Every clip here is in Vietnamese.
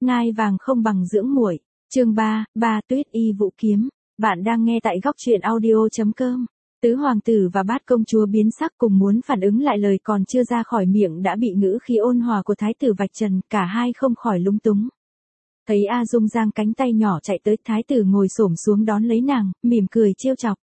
Ngai vàng không bằng dưỡng muội. Chương 3, Tuyết y vũ kiếm. Bạn đang nghe tại góc truyện audio.com. Tứ hoàng tử và bát công chúa biến sắc cùng muốn phản ứng lại lời còn chưa ra khỏi miệng đã bị ngữ khí ôn hòa của thái tử vạch trần, cả hai không khỏi lúng túng. Thấy A Dung giang cánh tay nhỏ chạy tới, thái tử ngồi xổm xuống đón lấy nàng, mỉm cười trêu chọc.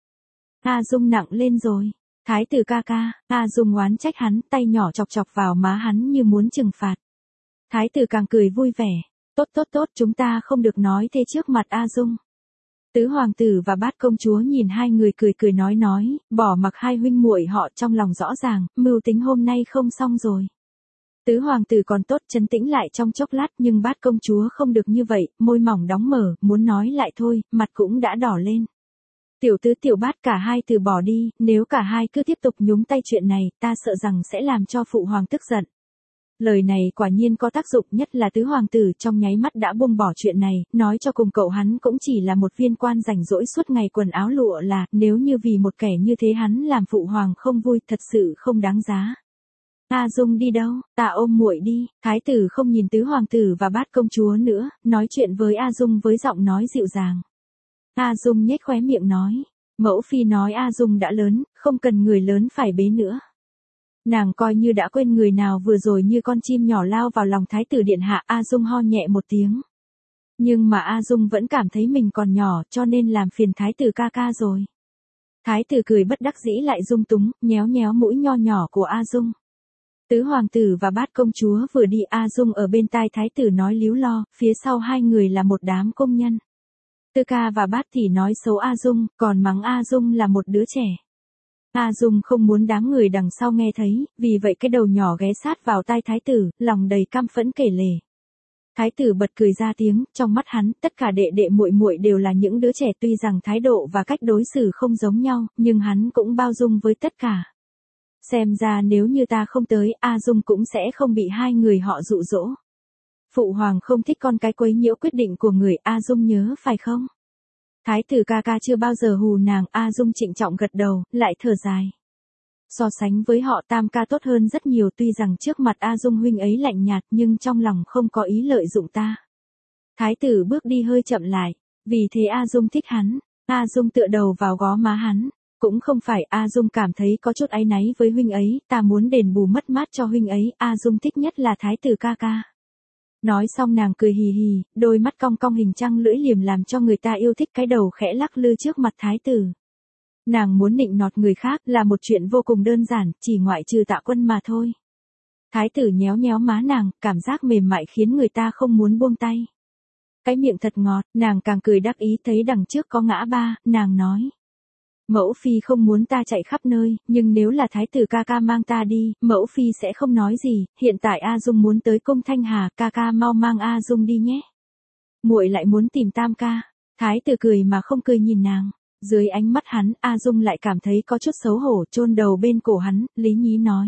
A Dung nặng lên rồi. Thái tử ca ca. A Dung oán trách hắn, tay nhỏ chọc chọc vào má hắn như muốn trừng phạt. Thái tử càng cười vui vẻ. Tốt, chúng ta không được nói thế trước mặt A Dung. Tứ hoàng tử và bát công chúa nhìn hai người cười nói, bỏ mặc hai huynh muội họ trong lòng rõ ràng, mưu tính hôm nay không xong rồi. Tứ hoàng tử còn tốt trấn tĩnh lại trong chốc lát, nhưng bát công chúa không được như vậy, môi mỏng đóng mở, muốn nói lại thôi, mặt cũng đã đỏ lên. Tiểu tứ tiểu bát cả hai từ bỏ đi, nếu cả hai cứ tiếp tục nhúng tay chuyện này, ta sợ rằng sẽ làm cho phụ hoàng tức giận. Lời này quả nhiên có tác dụng, nhất là tứ hoàng tử trong nháy mắt đã buông bỏ chuyện này, nói cho cùng cậu hắn cũng chỉ là một viên quan rảnh rỗi suốt ngày quần áo lụa là, nếu như vì một kẻ như thế hắn làm phụ hoàng không vui, thật sự không đáng giá. A Dung đi đâu, ta ôm muội đi. Thái tử không nhìn tứ hoàng tử và bát công chúa nữa, nói chuyện với A Dung với giọng nói dịu dàng. A Dung nhếch khóe miệng nói, mẫu phi nói A Dung đã lớn, không cần người lớn phải bế nữa. Nàng coi như đã quên người nào vừa rồi như con chim nhỏ lao vào lòng thái tử điện hạ. A Dung ho nhẹ một tiếng. Nhưng mà A Dung vẫn cảm thấy mình còn nhỏ, cho nên làm phiền thái tử ca ca rồi. Thái tử cười bất đắc dĩ lại dung túng, nhéo mũi nho nhỏ của A Dung. Tứ hoàng tử và bát công chúa vừa đi, A Dung ở bên tai thái tử nói líu lo, phía sau hai người là một đám công nhân. Tư ca và bát thì nói xấu A Dung, còn mắng A Dung là một đứa trẻ. A Dung không muốn đám người đằng sau nghe thấy, vì vậy cái đầu nhỏ ghé sát vào tai thái tử, lòng đầy căm phẫn kể lể. Thái tử bật cười ra tiếng, trong mắt hắn, tất cả đệ đệ muội muội đều là những đứa trẻ, tuy rằng thái độ và cách đối xử không giống nhau, nhưng hắn cũng bao dung với tất cả. Xem ra nếu như ta không tới, A Dung cũng sẽ không bị hai người họ dụ dỗ. Phụ hoàng không thích con cái quấy nhiễu quyết định của người, A Dung nhớ phải không? Thái tử ca ca chưa bao giờ hù nàng. A Dung trịnh trọng gật đầu, lại thở dài. So sánh với họ tam ca tốt hơn rất nhiều, tuy rằng trước mặt A Dung huynh ấy lạnh nhạt nhưng trong lòng không có ý lợi dụng ta. Thái tử bước đi hơi chậm lại, vì thế A Dung thích hắn. A Dung tựa đầu vào gó má hắn. Cũng không phải, A Dung cảm thấy có chút áy náy với huynh ấy, ta muốn đền bù mất mát cho huynh ấy. A Dung thích nhất là thái tử ca ca. Nói xong nàng cười hì hì, đôi mắt cong cong hình trăng lưỡi liềm làm cho người ta yêu thích, cái đầu khẽ lắc lư trước mặt thái tử. Nàng muốn nịnh nọt người khác là một chuyện vô cùng đơn giản, chỉ ngoại trừ Tạ Quân mà thôi. Thái tử nhéo má nàng, cảm giác mềm mại khiến người ta không muốn buông tay. Cái miệng thật ngọt, nàng càng cười đắc ý, thấy đằng trước có ngã ba, nàng nói. Mẫu phi không muốn ta chạy khắp nơi, nhưng nếu là thái tử ca ca mang ta đi, mẫu phi sẽ không nói gì. Hiện tại A Dung muốn tới cung Thanh Hà, ca ca mau mang A Dung đi nhé. Muội lại muốn tìm tam ca. Thái tử cười mà không cười nhìn nàng. Dưới ánh mắt hắn, A Dung lại cảm thấy có chút xấu hổ, chôn đầu bên cổ hắn, lý nhí nói.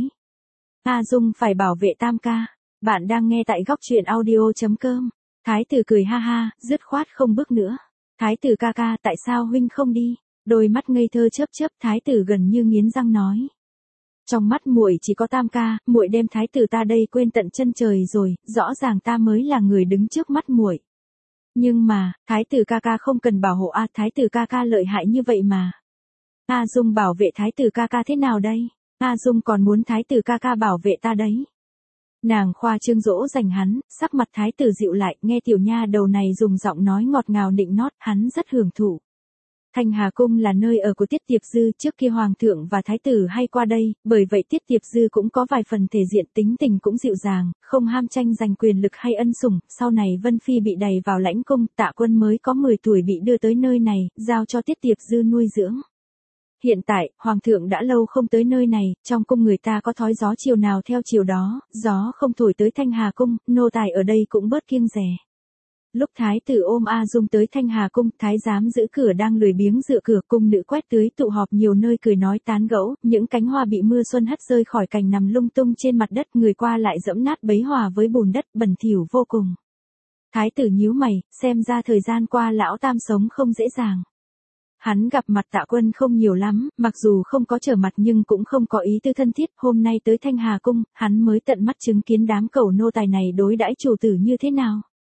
A Dung phải bảo vệ tam ca. Bạn đang nghe tại góc truyện audio.com. Thái tử cười ha ha, dứt khoát không bước nữa. Thái tử ca ca, tại sao huynh không đi? Đôi mắt ngây thơ chớp, thái tử gần như nghiến răng nói. Trong mắt muội chỉ có tam ca, muội đem thái tử ta đây quên tận chân trời rồi, rõ ràng ta mới là người đứng trước mắt muội. Nhưng mà, thái tử ca ca không cần bảo hộ a, thái tử ca ca lợi hại như vậy mà. A Dung bảo vệ thái tử ca ca thế nào đây? A Dung còn muốn thái tử ca ca bảo vệ ta đấy. Nàng khoa trương dỗ dành hắn, sắc mặt thái tử dịu lại, nghe tiểu nha đầu này dùng giọng nói ngọt ngào nịnh nót, hắn rất hưởng thụ. Thanh Hà Cung là nơi ở của Tiết Tiệp Dư, trước kia hoàng thượng và thái tử hay qua đây, bởi vậy Tiết Tiệp Dư cũng có vài phần thể diện, tính tình cũng dịu dàng, không ham tranh giành quyền lực hay ân sủng. Sau này Vân Phi bị đày vào lãnh cung, Tạ Quân mới có 10 tuổi bị đưa tới nơi này, giao cho Tiết Tiệp Dư nuôi dưỡng. Hiện tại, hoàng thượng đã lâu không tới nơi này, trong cung người ta có thói gió chiều nào theo chiều đó, gió không thổi tới Thanh Hà Cung, nô tài ở đây cũng bớt kiêng dè. Lúc thái tử ôm A Dung tới Thanh Hà Cung, thái giám giữ cửa đang lười biếng dựa cửa, cung nữ quét tưới tụ họp nhiều nơi cười nói tán gẫu, những cánh hoa bị mưa xuân hất rơi khỏi cành nằm lung tung trên mặt đất, người qua lại dẫm nát bấy hòa với bùn đất, bẩn thỉu vô cùng. Thái tử nhíu mày, xem ra thời gian qua lão tam sống không dễ dàng. Hắn gặp mặt Tạ Quân không nhiều lắm, mặc dù không có trở mặt nhưng cũng không có ý tư thân thiết, hôm nay tới Thanh Hà Cung, hắn mới tận mắt chứng kiến đám cẩu nô tài này đối đãi chủ tử như thế nào.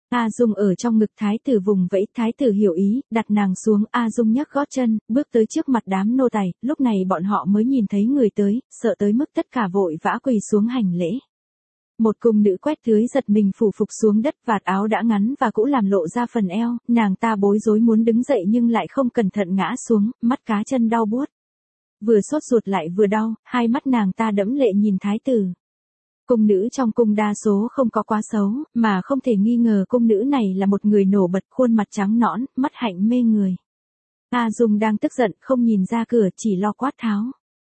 A Dung ở trong ngực thái tử vùng vẫy, thái tử hiểu ý, đặt nàng xuống, A Dung nhấc gót chân, bước tới trước mặt đám nô tài, lúc này bọn họ mới nhìn thấy người tới, sợ tới mức tất cả vội vã quỳ xuống hành lễ. Một cung nữ quét tưới giật mình phủ phục xuống đất, vạt áo đã ngắn và cũ làm lộ ra phần eo, nàng ta bối rối muốn đứng dậy nhưng lại không cẩn thận ngã xuống, mắt cá chân đau buốt. Vừa sốt ruột lại vừa đau, hai mắt nàng ta đẫm lệ nhìn thái tử. Cung nữ trong cung đa số không có quá xấu, mà không thể nghi ngờ cung nữ này là một người nổi bật, khuôn mặt trắng nõn, mắt hạnh mê người. A Dung đang tức giận, không nhìn ra cửa, chỉ lo quát tháo.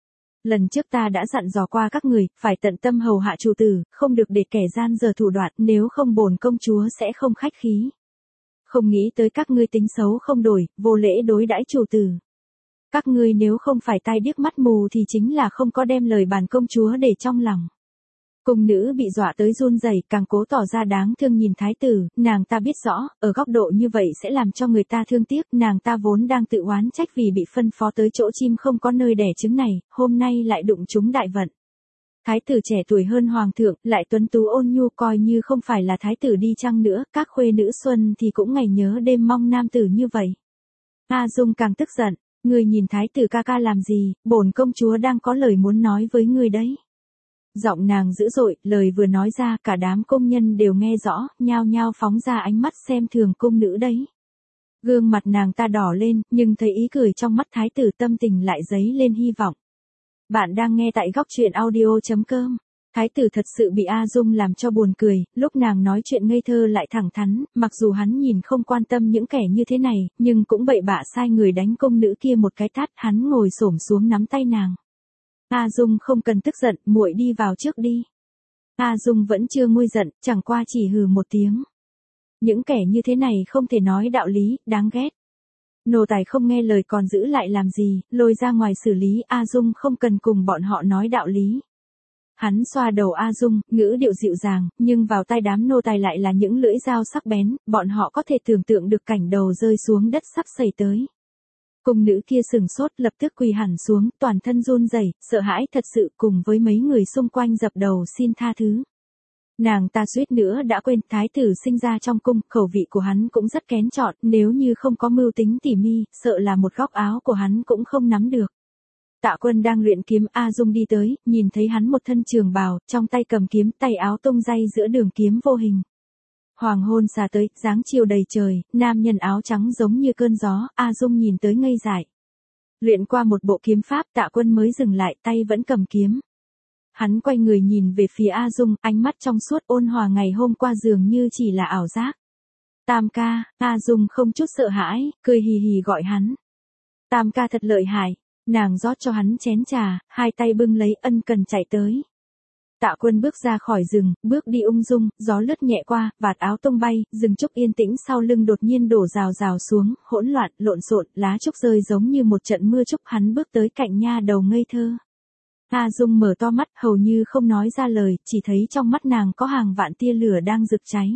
Lần trước ta đã dặn dò qua các người, phải tận tâm hầu hạ chủ tử, không được để kẻ gian dở thủ đoạn, nếu không bổn công chúa sẽ không khách khí. Không nghĩ tới các ngươi tính xấu không đổi, vô lễ đối đãi chủ tử. Các ngươi nếu không phải tai điếc mắt mù thì chính là không có đem lời bản công chúa để trong lòng. Cung nữ bị dọa tới run rẩy, càng cố tỏ ra đáng thương nhìn thái tử, nàng ta biết rõ, ở góc độ như vậy sẽ làm cho người ta thương tiếc, nàng ta vốn đang tự oán trách vì bị phân phó tới chỗ chim không có nơi đẻ trứng này, hôm nay lại đụng trúng đại vận. Thái tử trẻ tuổi hơn hoàng thượng, lại tuấn tú ôn nhu, coi như không phải là thái tử đi chăng nữa, các khuê nữ xuân thì cũng ngày nhớ đêm mong nam tử như vậy. A Dung càng tức giận, ngươi nhìn thái tử ca ca làm gì, bổn công chúa đang có lời muốn nói với ngươi đấy. Giọng nàng dữ dội, lời vừa nói ra cả đám công nhân đều nghe rõ, nhao nhao phóng ra ánh mắt xem thường cung nữ đấy. Gương mặt nàng ta đỏ lên, nhưng thấy ý cười trong mắt thái tử tâm tình lại dấy lên hy vọng. Bạn đang nghe tại góc truyện audio.com. Thái tử thật sự bị A Dung làm cho buồn cười, lúc nàng nói chuyện ngây thơ lại thẳng thắn, mặc dù hắn nhìn không quan tâm những kẻ như thế này, nhưng cũng bậy bạ sai người đánh công nữ kia một cái tát, hắn ngồi xổm xuống nắm tay nàng. A Dung không cần tức giận, muội đi vào trước đi. A Dung vẫn chưa nguôi giận, chẳng qua chỉ hừ một tiếng. Những kẻ như thế này không thể nói đạo lý, đáng ghét. Nô tài không nghe lời còn giữ lại làm gì, lôi ra ngoài xử lý, A Dung không cần cùng bọn họ nói đạo lý. Hắn xoa đầu A Dung, ngữ điệu dịu dàng, nhưng vào tai đám nô tài lại là những lưỡi dao sắc bén, bọn họ có thể tưởng tượng được cảnh đầu rơi xuống đất sắp xảy tới. Cung nữ kia sừng sốt, lập tức quỳ hẳn xuống, toàn thân run rẩy, sợ hãi thật sự, cùng với mấy người xung quanh dập đầu xin tha thứ. Nàng ta suýt nữa đã quên, thái tử sinh ra trong cung, khẩu vị của hắn cũng rất kén chọn, nếu như không có mưu tính tỉ mi, sợ là một góc áo của hắn cũng không nắm được. Tạ Quân đang luyện kiếm, A Dung đi tới, nhìn thấy hắn một thân trường bào, trong tay cầm kiếm, tay áo tung day giữa đường kiếm vô hình. Hoàng hôn xa tới, dáng chiều đầy trời, nam nhân áo trắng giống như cơn gió, A Dung nhìn tới ngây dại. Luyện qua một bộ kiếm pháp, Tạ Quân mới dừng lại, tay vẫn cầm kiếm. Hắn quay người nhìn về phía A Dung, ánh mắt trong suốt ôn hòa ngày hôm qua dường như chỉ là ảo giác. Tam ca, A Dung không chút sợ hãi, cười hì hì gọi hắn. Tam ca thật lợi hại, nàng rót cho hắn chén trà, hai tay bưng lấy, ân cần chạy tới. Tạ Quân bước ra khỏi rừng, bước đi ung dung, gió lướt nhẹ qua, vạt áo tung bay, rừng trúc yên tĩnh sau lưng đột nhiên đổ rào rào xuống, hỗn loạn, lộn xộn, lá trúc rơi giống như một trận mưa trúc, hắn bước tới cạnh nha đầu ngây thơ. A Dung mở to mắt, hầu như không nói ra lời, chỉ thấy trong mắt nàng có hàng vạn tia lửa đang rực cháy.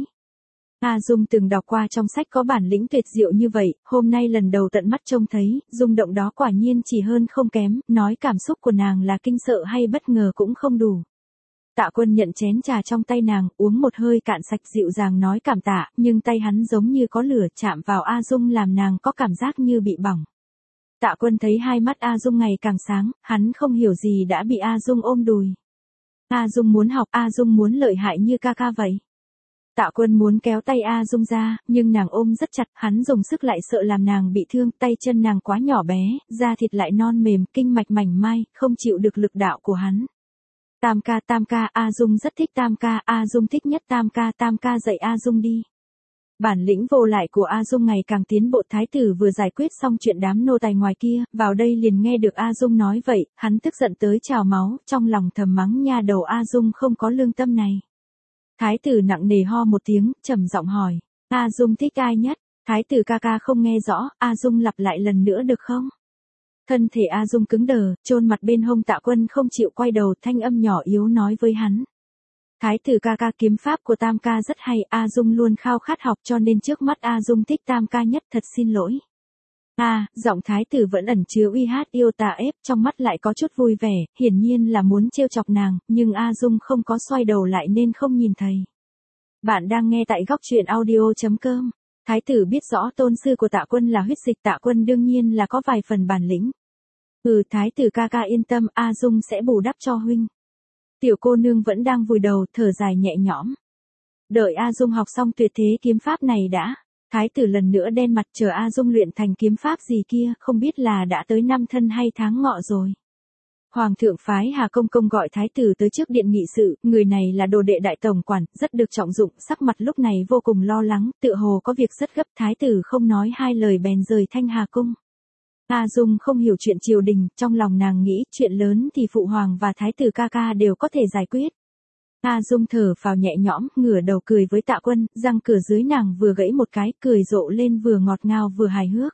A Dung từng đọc qua trong sách có bản lĩnh tuyệt diệu như vậy, hôm nay lần đầu tận mắt trông thấy, rung động đó quả nhiên chỉ hơn không kém, nói cảm xúc của nàng là kinh sợ hay bất ngờ cũng không đủ. Tạ Quân nhận chén trà trong tay nàng, uống một hơi cạn sạch, dịu dàng nói cảm tạ, nhưng tay hắn giống như có lửa chạm vào A Dung làm nàng có cảm giác như bị bỏng. Tạ Quân thấy hai mắt A Dung ngày càng sáng, hắn không hiểu gì đã bị A Dung ôm đùi. A Dung muốn học, A Dung muốn lợi hại như ca ca vậy. Tạ Quân muốn kéo tay A Dung ra, nhưng nàng ôm rất chặt, hắn dùng sức lại sợ làm nàng bị thương, tay chân nàng quá nhỏ bé, da thịt lại non mềm, kinh mạch mảnh mai, không chịu được lực đạo của hắn. Tam ca, A Dung rất thích Tam ca, A Dung thích nhất Tam ca dạy A Dung đi. Bản lĩnh vô lại của A Dung ngày càng tiến bộ, thái tử vừa giải quyết xong chuyện đám nô tài ngoài kia, vào đây liền nghe được A Dung nói vậy, hắn tức giận tới trào máu, trong lòng thầm mắng nha đầu A Dung không có lương tâm này. Thái tử nặng nề ho một tiếng, trầm giọng hỏi, A Dung thích ai nhất? Thái tử ca ca không nghe rõ, A Dung lặp lại lần nữa được không? Thân thể A Dung cứng đờ, chôn mặt bên hông. Tạ Quân không chịu quay đầu, thanh âm nhỏ yếu nói với hắn. Thái tử ca ca, kiếm pháp của Tam ca rất hay, A Dung luôn khao khát học cho nên trước mắt A Dung thích Tam ca nhất, thật xin lỗi. Giọng thái tử vẫn ẩn chứa uy hát yêu tà ép, trong mắt lại có chút vui vẻ, hiển nhiên là muốn trêu chọc nàng, nhưng A Dung không có xoay đầu lại nên không nhìn thấy. Bạn đang nghe tại góc truyện audio.com. Thái tử biết rõ tôn sư của Tạ Quân là huyết dịch Tạ Quân đương nhiên là có vài phần bản lĩnh. Thái tử ca ca yên tâm, A Dung sẽ bù đắp cho huynh. Tiểu cô nương vẫn đang vùi đầu, thở dài nhẹ nhõm. Đợi A Dung học xong tuyệt thế kiếm pháp này đã. Thái tử lần nữa đen mặt chờ A Dung luyện thành kiếm pháp gì kia, không biết là đã tới năm thân hay tháng ngọ rồi. Hoàng thượng phái Hà Công Công gọi thái tử tới trước điện nghị sự, người này là đồ đệ đại tổng quản, rất được trọng dụng, sắc mặt lúc này vô cùng lo lắng, tựa hồ có việc rất gấp, thái tử không nói hai lời bèn rời Thanh Hà Cung. A Dung không hiểu chuyện triều đình, trong lòng nàng nghĩ chuyện lớn thì phụ hoàng và thái tử ca ca đều có thể giải quyết. A Dung thở phào nhẹ nhõm, ngửa đầu cười với Tạ Quân, răng cửa dưới nàng vừa gãy một cái, cười rộ lên vừa ngọt ngào vừa hài hước.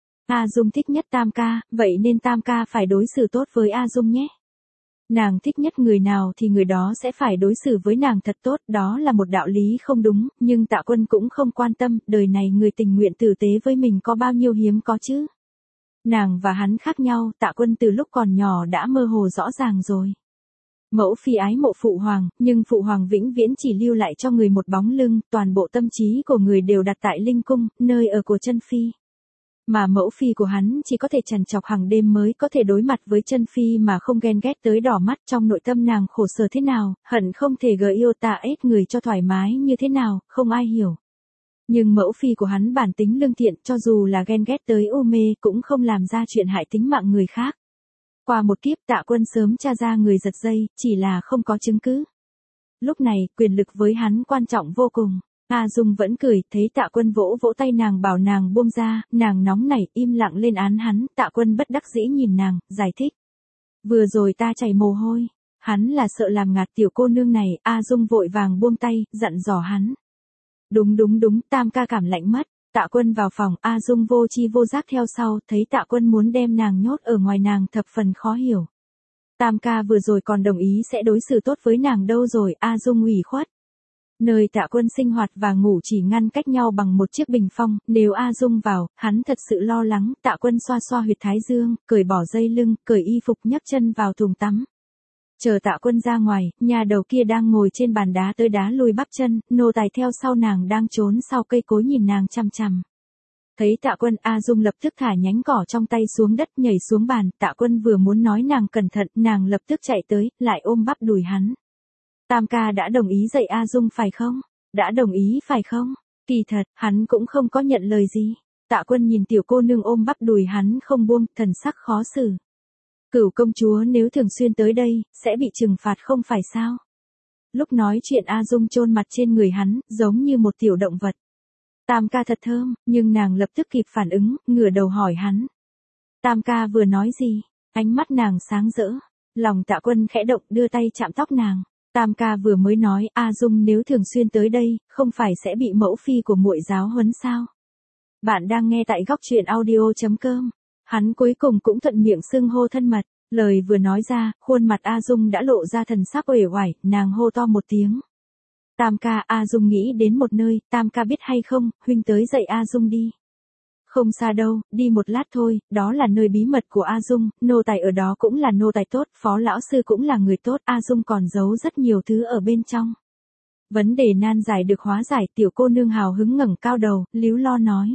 A Dung thích nhất Tam ca, vậy nên Tam ca phải đối xử tốt với A Dung nhé. Nàng thích nhất người nào thì người đó sẽ phải đối xử với nàng thật tốt, đó là một đạo lý không đúng, nhưng Tạ Quân cũng không quan tâm, đời này người tình nguyện tử tế với mình có bao nhiêu hiếm có chứ. Nàng và hắn khác nhau, Tạ Quân từ lúc còn nhỏ đã mơ hồ rõ ràng rồi. Mẫu phi ái mộ phụ hoàng, nhưng phụ hoàng vĩnh viễn chỉ lưu lại cho người một bóng lưng, toàn bộ tâm trí của người đều đặt tại Linh Cung, nơi ở của chân phi. Mà mẫu phi của hắn chỉ có thể trằn trọc hàng đêm mới có thể đối mặt với chân phi mà không ghen ghét tới đỏ mắt, trong nội tâm nàng khổ sở thế nào, hận không thể gợi yêu tạ ết người cho thoải mái như thế nào, không ai hiểu. Nhưng mẫu phi của hắn bản tính lương thiện, cho dù là ghen ghét tới u mê cũng không làm ra chuyện hại tính mạng người khác. Qua một kiếp Tạ Quân sớm tra ra người giật dây, chỉ là không có chứng cứ. Lúc này, quyền lực với hắn quan trọng vô cùng. A Dung vẫn cười, thấy Tạ Quân vỗ vỗ tay nàng bảo nàng buông ra, nàng nóng nảy, im lặng lên án hắn, Tạ Quân bất đắc dĩ nhìn nàng, giải thích. Vừa rồi ta chảy mồ hôi, hắn là sợ làm ngạt tiểu cô nương này, A Dung vội vàng buông tay, dặn dò hắn. Đúng, Tam ca cảm lạnh mất. Tạ Quân vào phòng, A Dung vô chi vô giác theo sau, thấy Tạ Quân muốn đem nàng nhốt ở ngoài nàng thập phần khó hiểu. Tam ca vừa rồi còn đồng ý sẽ đối xử tốt với nàng đâu rồi, A Dung ủy khuất. Nơi Tạ Quân sinh hoạt và ngủ chỉ ngăn cách nhau bằng một chiếc bình phong, nếu A Dung vào, hắn thật sự lo lắng, Tạ Quân xoa xoa huyệt thái dương, cởi bỏ dây lưng, cởi y phục nhấc chân vào thùng tắm. Chờ Tạ Quân ra ngoài, nhà đầu kia đang ngồi trên bàn đá tới đá lùi bắp chân, nô tài theo sau nàng đang trốn sau cây cối nhìn nàng chằm chằm. Thấy Tạ Quân, A Dung lập tức thả nhánh cỏ trong tay xuống đất nhảy xuống bàn, Tạ Quân vừa muốn nói nàng cẩn thận, nàng lập tức chạy tới, lại ôm bắp đùi hắn. Tam ca đã đồng ý dạy A Dung phải không? Đã đồng ý phải không? Kỳ thật, hắn cũng không có nhận lời gì. Tạ Quân nhìn tiểu cô nương ôm bắp đùi hắn không buông, thần sắc khó xử. Cửu công chúa nếu thường xuyên tới đây, sẽ bị trừng phạt không phải sao? Lúc nói chuyện A Dung chôn mặt trên người hắn, giống như một tiểu động vật. Tam ca thật thơm, nhưng nàng lập tức kịp phản ứng, ngửa đầu hỏi hắn. Tam ca vừa nói gì? Ánh mắt nàng sáng rỡ. Lòng Tạ Quân khẽ động đưa tay chạm tóc nàng. Tam ca vừa mới nói A Dung nếu thường xuyên tới đây, không phải sẽ bị mẫu phi của muội giáo huấn sao? Bạn đang nghe tại góc truyện audio.com. Hắn cuối cùng cũng thuận miệng xưng hô thân mật, lời vừa nói ra, khuôn mặt A Dung đã lộ ra thần sắc uể oải, nàng hô to một tiếng. Tam ca, A Dung nghĩ đến một nơi, Tam ca biết hay không, huynh tới dạy A Dung đi. Không xa đâu, đi một lát thôi, đó là nơi bí mật của A Dung, nô tài ở đó cũng là nô tài tốt, phó lão sư cũng là người tốt, A Dung còn giấu rất nhiều thứ ở bên trong. Vấn đề nan giải được hóa giải, tiểu cô nương hào hứng ngẩng cao đầu, líu lo nói.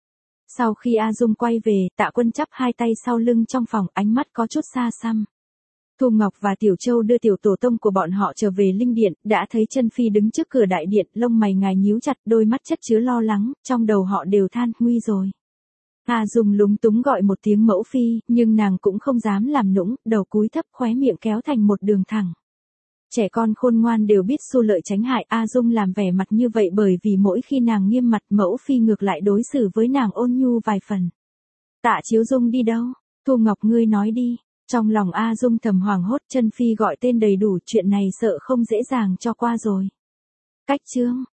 Sau khi A Dung quay về, Tạ Quân chắp hai tay sau lưng trong phòng, ánh mắt có chút xa xăm. Thu Ngọc và Tiểu Châu đưa tiểu tổ tông của bọn họ trở về linh điện, đã thấy chân phi đứng trước cửa đại điện, lông mày ngài nhíu chặt, đôi mắt chất chứa lo lắng, trong đầu họ đều than, nguy rồi. A Dung lúng túng gọi một tiếng mẫu phi, nhưng nàng cũng không dám làm nũng, đầu cúi thấp khóe miệng kéo thành một đường thẳng. Trẻ con khôn ngoan đều biết xu lợi tránh hại, A Dung làm vẻ mặt như vậy bởi vì mỗi khi nàng nghiêm mặt mẫu phi ngược lại đối xử với nàng ôn nhu vài phần. Tạ Chiếu Dung đi đâu? Thu Ngọc ngươi nói đi. Trong lòng A Dung thầm hoảng hốt, chân phi gọi tên đầy đủ, chuyện này sợ không dễ dàng cho qua rồi. Cách chương